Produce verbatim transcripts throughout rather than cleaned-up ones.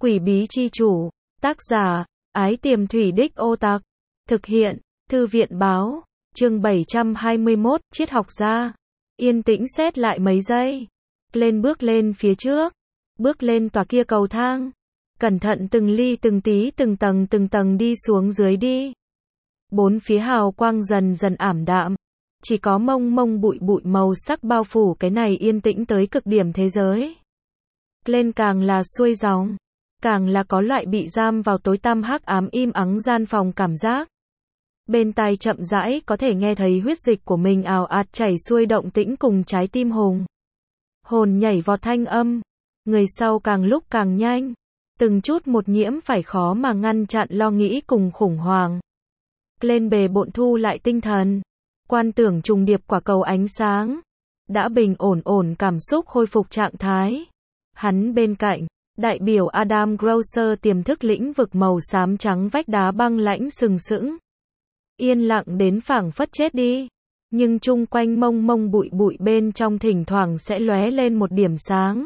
Quỷ bí chi chủ, tác giả, Ái Tiềm Thủy Đích Ô Tặc, thực hiện, Thư viện báo, chương bảy trăm hai mươi mốt, triết học gia. Yên tĩnh xét lại mấy giây. Lên bước lên phía trước, bước lên tòa kia cầu thang. Cẩn thận từng ly từng tí từng tầng từng tầng đi xuống dưới đi. Bốn phía hào quang dần dần ảm đạm. Chỉ có mông mông bụi bụi màu sắc bao phủ cái này yên tĩnh tới cực điểm thế giới. Lên càng là xuôi dòng, càng là có loại bị giam vào tối tăm hắc ám im ắng gian phòng cảm giác. Bên tai chậm rãi có thể nghe thấy huyết dịch của mình ào ạt chảy xuôi động tĩnh cùng trái tim hùng hồn nhảy vọt thanh âm. Người sau càng lúc càng nhanh, từng chút một nhiễm phải khó mà ngăn chặn lo nghĩ cùng khủng hoảng. Lên bề bộn thu lại tinh thần, quan tưởng trùng điệp quả cầu ánh sáng, đã bình ổn ổn cảm xúc khôi phục trạng thái. Hắn bên cạnh, đại biểu Adam Grosser tiềm thức lĩnh vực màu xám trắng vách đá băng lãnh sừng sững. Yên lặng đến phảng phất chết đi, nhưng chung quanh mông mông bụi bụi bên trong thỉnh thoảng sẽ lóe lên một điểm sáng.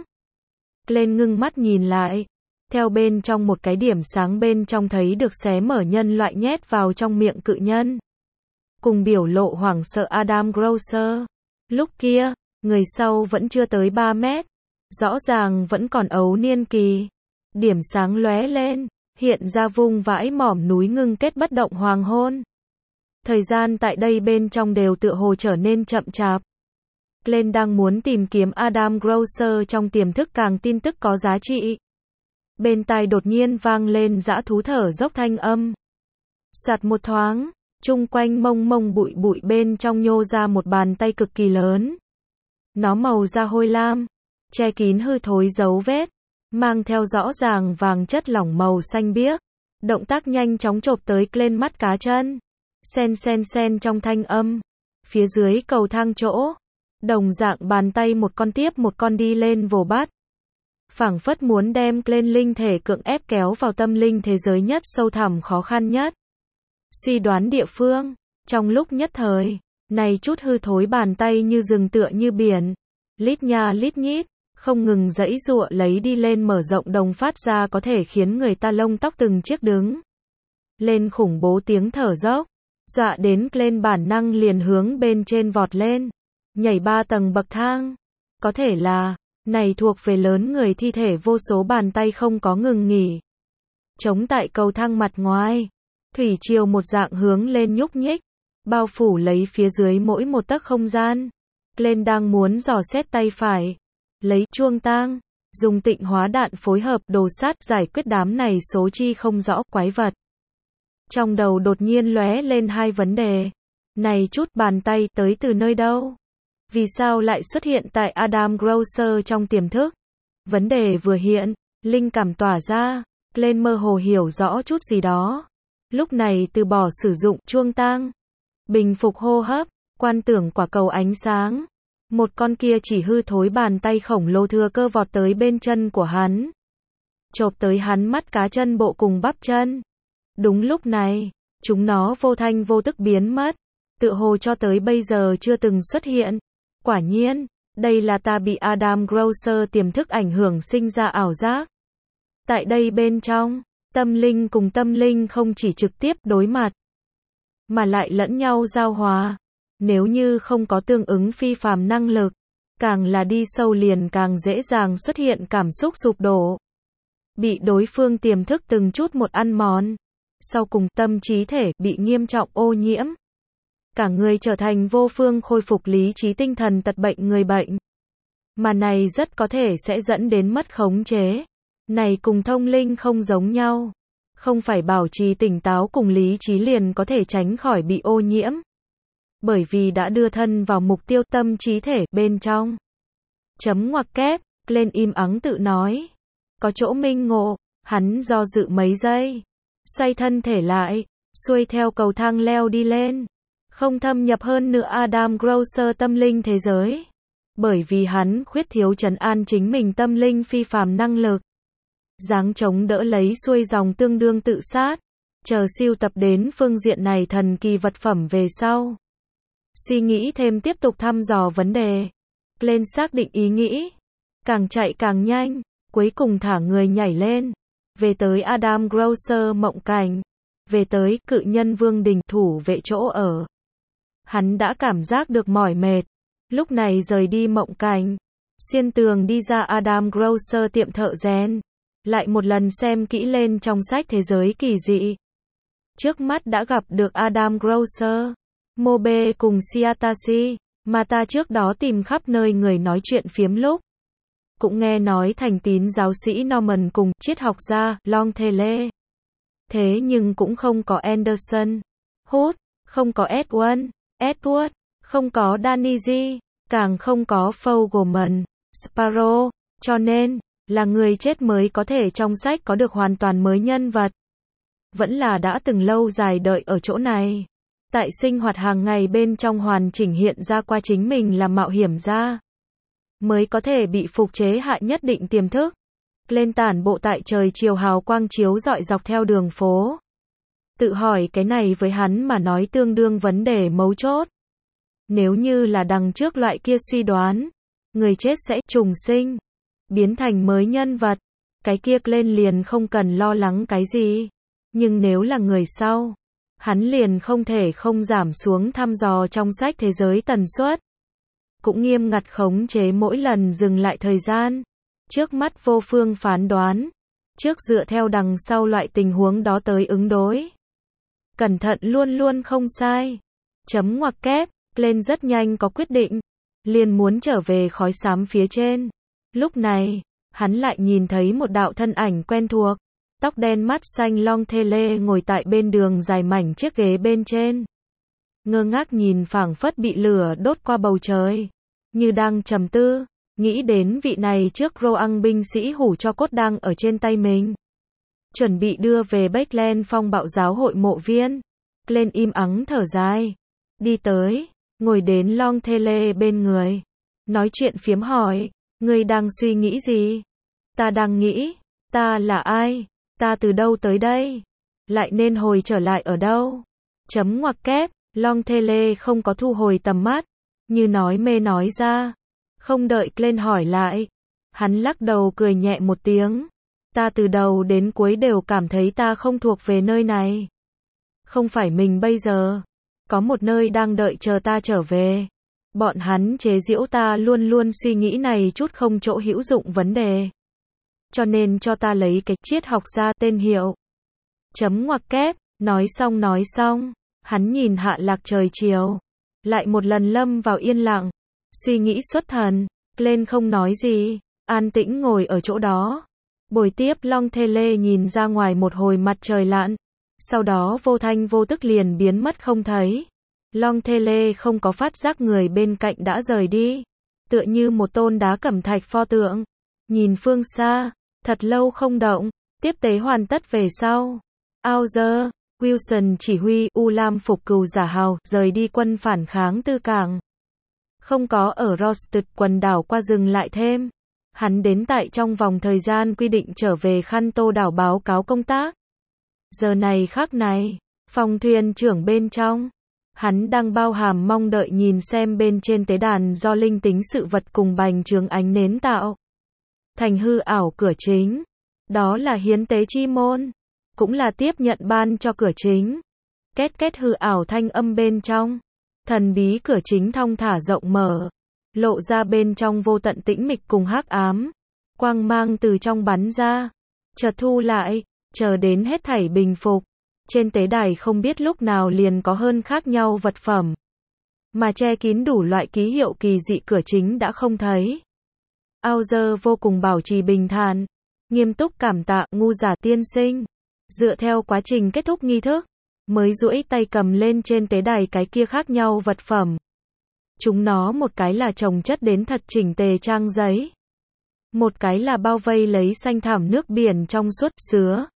Lên ngưng mắt nhìn lại, theo bên trong một cái điểm sáng bên trong thấy được xé mở nhân loại nhét vào trong miệng cự nhân. Cùng biểu lộ hoảng sợ Adam Grosser, lúc kia, người sau vẫn chưa tới ba mét, rõ ràng vẫn còn ấu niên kỳ. Điểm sáng lóe lên, hiện ra vùng vãi mỏm núi ngưng kết bất động hoàng hôn. Thời gian tại đây bên trong đều tựa hồ trở nên chậm chạp. Glenn đang muốn tìm kiếm Adam Grosser trong tiềm thức càng tin tức có giá trị. Bên tai đột nhiên vang lên dã thú thở dốc thanh âm. Sạt một thoáng, chung quanh mông mông bụi bụi bên trong nhô ra một bàn tay cực kỳ lớn. Nó màu da hôi lam, che kín hư thối dấu vết, mang theo rõ ràng vàng chất lỏng màu xanh biếc. Động tác nhanh chóng chộp tới Glenn mắt cá chân. Sen sen sen trong thanh âm. Phía dưới cầu thang chỗ, đồng dạng bàn tay một con tiếp một con đi lên vồ bắt. Phảng phất muốn đem Glenn linh thể cưỡng ép kéo vào tâm linh thế giới nhất sâu thẳm khó khăn nhất. Suy đoán địa phương, trong lúc nhất thời, này chút hư thối bàn tay như rừng tựa như biển, lít nha lít nhít, không ngừng giãy giụa lấy đi lên mở rộng đồng phát ra có thể khiến người ta lông tóc từng chiếc đứng lên khủng bố tiếng thở dốc, dọa đến Glenn bản năng liền hướng bên trên vọt lên, nhảy ba tầng bậc thang. Có thể là, này thuộc về lớn người thi thể vô số bàn tay không có ngừng nghỉ. Chống tại cầu thang mặt ngoài, thủy triều một dạng hướng lên nhúc nhích, bao phủ lấy phía dưới mỗi một tấc không gian. Glenn đang muốn dò xét tay phải, lấy chuông tang, dùng tịnh hóa đạn phối hợp đồ sát giải quyết đám này số chi không rõ quái vật. Trong đầu đột nhiên lóe lên hai vấn đề. Này chút bàn tay tới từ nơi đâu? Vì sao lại xuất hiện tại Adam Grosser trong tiềm thức? Vấn đề vừa hiện, linh cảm tỏa ra, Glenn mơ hồ hiểu rõ chút gì đó. Lúc này từ bỏ sử dụng chuông tang, bình phục hô hấp, quan tưởng quả cầu ánh sáng. Một con kia chỉ hư thối bàn tay khổng lồ thừa cơ vọt tới bên chân của hắn. Chộp tới hắn mắt cá chân bộ cùng bắp chân. Đúng lúc này, chúng nó vô thanh vô tức biến mất. Tựa hồ cho tới bây giờ chưa từng xuất hiện. Quả nhiên, đây là ta bị Adam Grosser tiềm thức ảnh hưởng sinh ra ảo giác. Tại đây bên trong, tâm linh cùng tâm linh không chỉ trực tiếp đối mặt, mà lại lẫn nhau giao hòa. Nếu như không có tương ứng phi phàm năng lực, càng là đi sâu liền càng dễ dàng xuất hiện cảm xúc sụp đổ. Bị đối phương tiềm thức từng chút một ăn mòn. Sau cùng tâm trí thể bị nghiêm trọng ô nhiễm. Cả người trở thành vô phương khôi phục lý trí tinh thần tật bệnh người bệnh. Mà này rất có thể sẽ dẫn đến mất khống chế. Này cùng thông linh không giống nhau. Không phải bảo trì tỉnh táo cùng lý trí liền có thể tránh khỏi bị ô nhiễm. Bởi vì đã đưa thân vào mục tiêu tâm trí thể bên trong. Chấm ngoặc kép, Glenn im ắng tự nói. Có chỗ minh ngộ, hắn do dự mấy giây. Xoay thân thể lại, xuôi theo cầu thang leo đi lên. Không thâm nhập hơn nữa Adam Grosser tâm linh thế giới. Bởi vì hắn khuyết thiếu trấn an chính mình tâm linh phi phàm năng lực. Giáng chống đỡ lấy xuôi dòng tương đương tự sát. Chờ siêu tập đến phương diện này thần kỳ vật phẩm về sau. Suy nghĩ thêm tiếp tục thăm dò vấn đề. Glenn xác định ý nghĩ. Càng chạy càng nhanh, cuối cùng thả người nhảy lên. về tới Adam Grocer mộng cảnh, về tới cự nhân Vương Đình thủ vệ chỗ ở. Hắn đã cảm giác được mỏi mệt, lúc này rời đi mộng cảnh, xuyên tường đi ra Adam Grocer tiệm thợ rèn, lại một lần xem kỹ lên trong sách thế giới kỳ dị. Trước mắt đã gặp được Adam Grocer, Mobe cùng Shiatashi, mà ta trước đó tìm khắp nơi người nói chuyện phiếm lúc. Cũng nghe nói thành tín giáo sĩ Norman cùng triết học gia Longthele. Thế nhưng cũng không có Anderson, Hood, không có Edwin, Edward, không có Danny, càng không có Fogelman, Sparrow, cho nên, là người chết mới có thể trong sách có được hoàn toàn mới nhân vật. Vẫn là đã từng lâu dài đợi ở chỗ này. Tại sinh hoạt hàng ngày bên trong hoàn chỉnh hiện ra qua chính mình là mạo hiểm gia. Mới có thể bị phục chế hạ nhất định tiềm thức. Lên tản bộ tại trời chiều hào quang chiếu rọi dọc theo đường phố. Tự hỏi cái này với hắn mà nói tương đương vấn đề mấu chốt. Nếu như là đằng trước loại kia suy đoán, người chết sẽ trùng sinh, biến thành mới nhân vật, cái kia lên liền không cần lo lắng cái gì. Nhưng nếu là người sau, hắn liền không thể không giảm xuống thăm dò trong sách thế giới tần suất. Cũng nghiêm ngặt khống chế mỗi lần dừng lại thời gian. Trước mắt vô phương phán đoán. Trước dựa theo đằng sau loại tình huống đó tới ứng đối. Cẩn thận luôn luôn không sai. Chấm ngoặc kép, lên rất nhanh có quyết định. Liền muốn trở về khói xám phía trên. Lúc này, hắn lại nhìn thấy một đạo thân ảnh quen thuộc. Tóc đen mắt xanh Longthele ngồi tại bên đường dài mảnh chiếc ghế bên trên. Ngơ ngác nhìn phảng phất bị lửa đốt qua bầu trời. Như đang trầm tư, nghĩ đến vị này trước Roang binh sĩ hủ cho cốt đang ở trên tay mình. Chuẩn bị đưa về Backland phong bạo giáo hội mộ viên. Lên im ắng thở dài. Đi tới, ngồi đến Longthele bên người. Nói chuyện phiếm hỏi, ngươi đang suy nghĩ gì? Ta đang nghĩ, ta là ai? Ta từ đâu tới đây? Lại nên hồi trở lại ở đâu? Chấm ngoặc kép, Longthele không có thu hồi tầm mắt. Như nói mê nói ra. Không đợi lên hỏi lại. Hắn lắc đầu cười nhẹ một tiếng. Ta từ đầu đến cuối đều cảm thấy ta không thuộc về nơi này. Không phải mình bây giờ. Có một nơi đang đợi chờ ta trở về. Bọn hắn chế giễu ta luôn luôn suy nghĩ này chút không chỗ hữu dụng vấn đề. Cho nên cho ta lấy cái triết học gia tên hiệu. Chấm ngoặc kép, nói xong nói xong. Hắn nhìn hạ lạc trời chiều. Lại một lần lâm vào yên lặng. Suy nghĩ xuất thần. Lên không nói gì. An tĩnh ngồi ở chỗ đó. Bồi tiếp Longthele nhìn ra ngoài một hồi mặt trời lặn. Sau đó vô thanh vô tức liền biến mất không thấy. Longthele không có phát giác người bên cạnh đã rời đi. Tựa như một tôn đá cẩm thạch pho tượng. Nhìn phương xa. Thật lâu không động. Tiếp tế hoàn tất về sau. Auger, Wilson chỉ huy U Lam phục cừu giả hào rời đi quân phản kháng tư cảng. Không có ở Rosted quần đảo qua dừng lại thêm. Hắn đến tại trong vòng thời gian quy định trở về Khăn Tô đảo báo cáo công tác. Giờ này khắc này, phòng thuyền trưởng bên trong. Hắn đang bao hàm mong đợi nhìn xem bên trên tế đàn do linh tính sự vật cùng bành trướng ánh nến tạo. Thành hư ảo cửa chính. Đó là hiến tế chi môn. Cũng là tiếp nhận ban cho cửa chính. Két két hư ảo thanh âm bên trong. Thần bí cửa chính thong thả rộng mở. Lộ ra bên trong vô tận tĩnh mịch cùng hắc ám. Quang mang từ trong bắn ra. Chợt thu lại. Chờ đến hết thảy bình phục. Trên tế đài không biết lúc nào liền có hơn khác nhau vật phẩm. Mà che kín đủ loại ký hiệu kỳ dị cửa chính đã không thấy. Auger vô cùng bảo trì bình thản. Nghiêm túc cảm tạ ngu giả tiên sinh. Dựa theo quá trình kết thúc nghi thức. Mới duỗi tay cầm lên trên tế đài cái kia khác nhau vật phẩm. Chúng nó một cái là chồng chất đến thật chỉnh tề trang giấy. Một cái là bao vây lấy xanh thảm nước biển trong suốt sứa.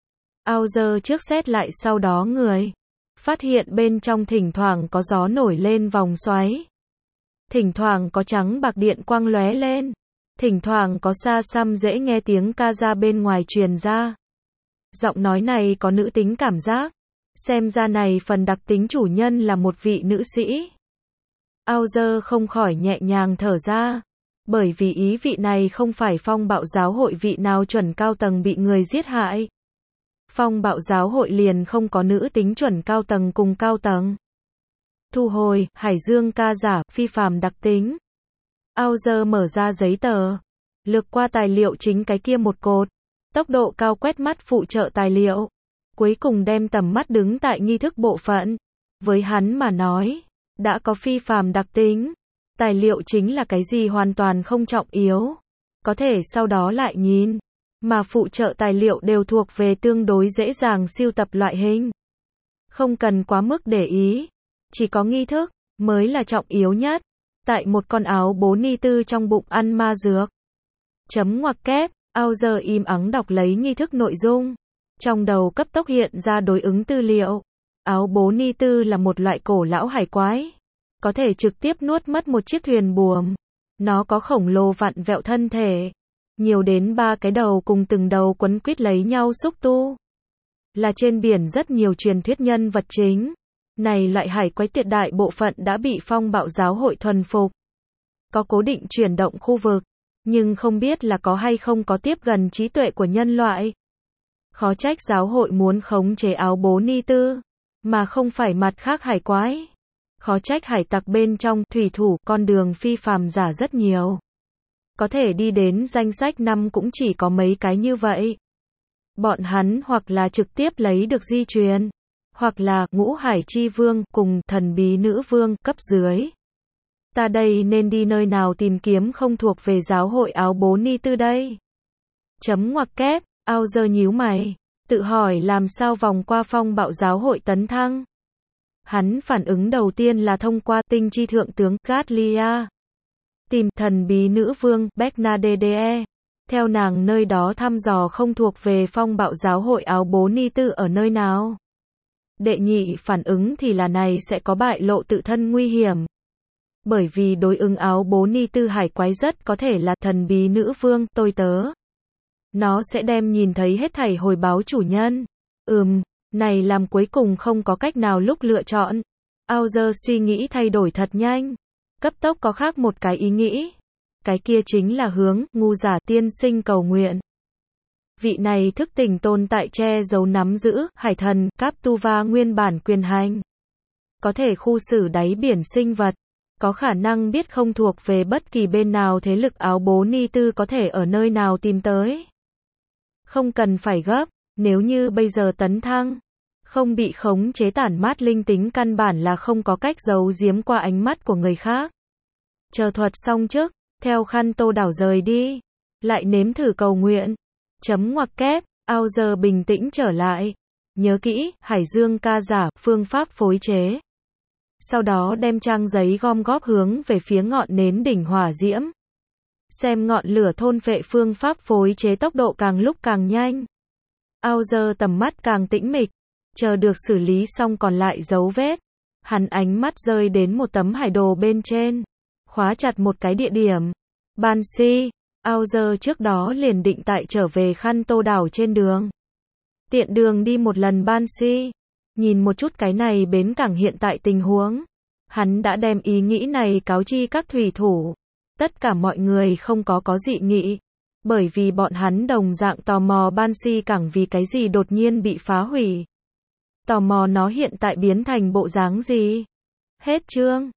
Auger trước xét lại sau đó người. Phát hiện bên trong thỉnh thoảng có gió nổi lên vòng xoáy. Thỉnh thoảng có trắng bạc điện quang lóe lên. Thỉnh thoảng có xa xăm dễ nghe tiếng ca ra bên ngoài truyền ra. Giọng nói này có nữ tính cảm giác. Xem ra này phần đặc tính chủ nhân là một vị nữ sĩ. Auger không khỏi nhẹ nhàng thở ra. Bởi vì ý vị này không phải phong bạo giáo hội vị nào chuẩn cao tầng bị người giết hại. Phong bạo giáo hội liền không có nữ tính chuẩn cao tầng cùng cao tầng. Thu hồi, Hải Dương ca giả, phi phàm đặc tính. Auger mở ra giấy tờ. Lược qua tài liệu chính cái kia một cột. Tốc độ cao quét mắt phụ trợ tài liệu. Cuối cùng đem tầm mắt đứng tại nghi thức bộ phận. Với hắn mà nói, đã có phi phàm đặc tính. Tài liệu chính là cái gì hoàn toàn không trọng yếu. Có thể sau đó lại nhìn. Mà phụ trợ tài liệu đều thuộc về tương đối dễ dàng siêu tập loại hình. Không cần quá mức để ý. Chỉ có nghi thức, mới là trọng yếu nhất. Tại một con áo bố ni tư trong bụng ăn ma dược. Chấm ngoặc kép, Auger im ắng đọc lấy nghi thức nội dung. Trong đầu cấp tốc hiện ra đối ứng tư liệu. Áo bố ni tư là một loại cổ lão hải quái. Có thể trực tiếp nuốt mất một chiếc thuyền buồm. Nó có khổng lồ vặn vẹo thân thể. Nhiều đến ba cái đầu cùng từng đầu quấn quýt lấy nhau xúc tu. Là trên biển rất nhiều truyền thuyết nhân vật chính. Này loại hải quái tuyệt đại bộ phận đã bị phong bạo giáo hội thuần phục. Có cố định chuyển động khu vực. Nhưng không biết là có hay không có tiếp gần trí tuệ của nhân loại. Khó trách giáo hội muốn khống chế áo bố ni tư. Mà không phải mặt khác hải quái. Khó trách hải tặc bên trong thủy thủ con đường phi phàm giả rất nhiều. Có thể đi đến danh sách năm cũng chỉ có mấy cái như vậy. Bọn hắn hoặc là trực tiếp lấy được di truyền. Hoặc là ngũ hải chi vương cùng thần bí nữ vương cấp dưới. Ta đây nên đi nơi nào tìm kiếm không thuộc về giáo hội áo bố ni tư đây? Chấm ngoặc kép, Auger nhíu mày. Tự hỏi làm sao vòng qua phong bạo giáo hội tấn thăng. Hắn phản ứng đầu tiên là thông qua tinh chi thượng tướng Gatlia. Tìm thần bí nữ vương Bernadette. Theo nàng nơi đó thăm dò không thuộc về phong bạo giáo hội áo bố ni tư ở nơi nào. Đệ nhị phản ứng thì là này sẽ có bại lộ tự thân nguy hiểm. Bởi vì đối ứng áo bố ni tư hải quái rất có thể là thần bí nữ vương tôi tớ. Nó sẽ đem nhìn thấy hết thảy hồi báo chủ nhân. Ừm, này làm cuối cùng không có cách nào lúc lựa chọn. Auger suy nghĩ thay đổi thật nhanh. Cấp tốc có khác một cái ý nghĩ. Cái kia chính là hướng ngu giả tiên sinh cầu nguyện. Vị này thức tỉnh tồn tại che giấu nắm giữ hải thần Captuva nguyên bản quyền hành. Có thể khu xử đáy biển sinh vật. Có khả năng biết không thuộc về bất kỳ bên nào thế lực áo bố ni tư có thể ở nơi nào tìm tới. Không cần phải gấp, nếu như bây giờ tấn thăng. Không bị khống chế tản mát linh tính căn bản là không có cách giấu giếm qua ánh mắt của người khác. Chờ thuật xong trước, theo khăn tô đảo rời đi. Lại nếm thử cầu nguyện. Chấm ngoặc kép, Auger bình tĩnh trở lại. Nhớ kỹ, Hải Dương ca giả, phương pháp phối chế. Sau đó đem trang giấy gom góp hướng về phía ngọn nến đỉnh hỏa diễm. Xem ngọn lửa thôn phệ phương pháp phối chế tốc độ càng lúc càng nhanh. Auger tầm mắt càng tĩnh mịch. Chờ được xử lý xong còn lại dấu vết. Hắn ánh mắt rơi đến một tấm hải đồ bên trên. Khóa chặt một cái địa điểm. Banshee. Auger trước đó liền định tại trở về khăn tô đảo trên đường. Tiện đường đi một lần Banshee. Nhìn một chút cái này bến cảng hiện tại tình huống. Hắn đã đem ý nghĩ này cáo chi các thủy thủ. Tất cả mọi người không có có dị nghị. Bởi vì bọn hắn đồng dạng tò mò Banshee cảng vì cái gì đột nhiên bị phá hủy. Tò mò nó hiện tại biến thành bộ dáng gì. Hết chương.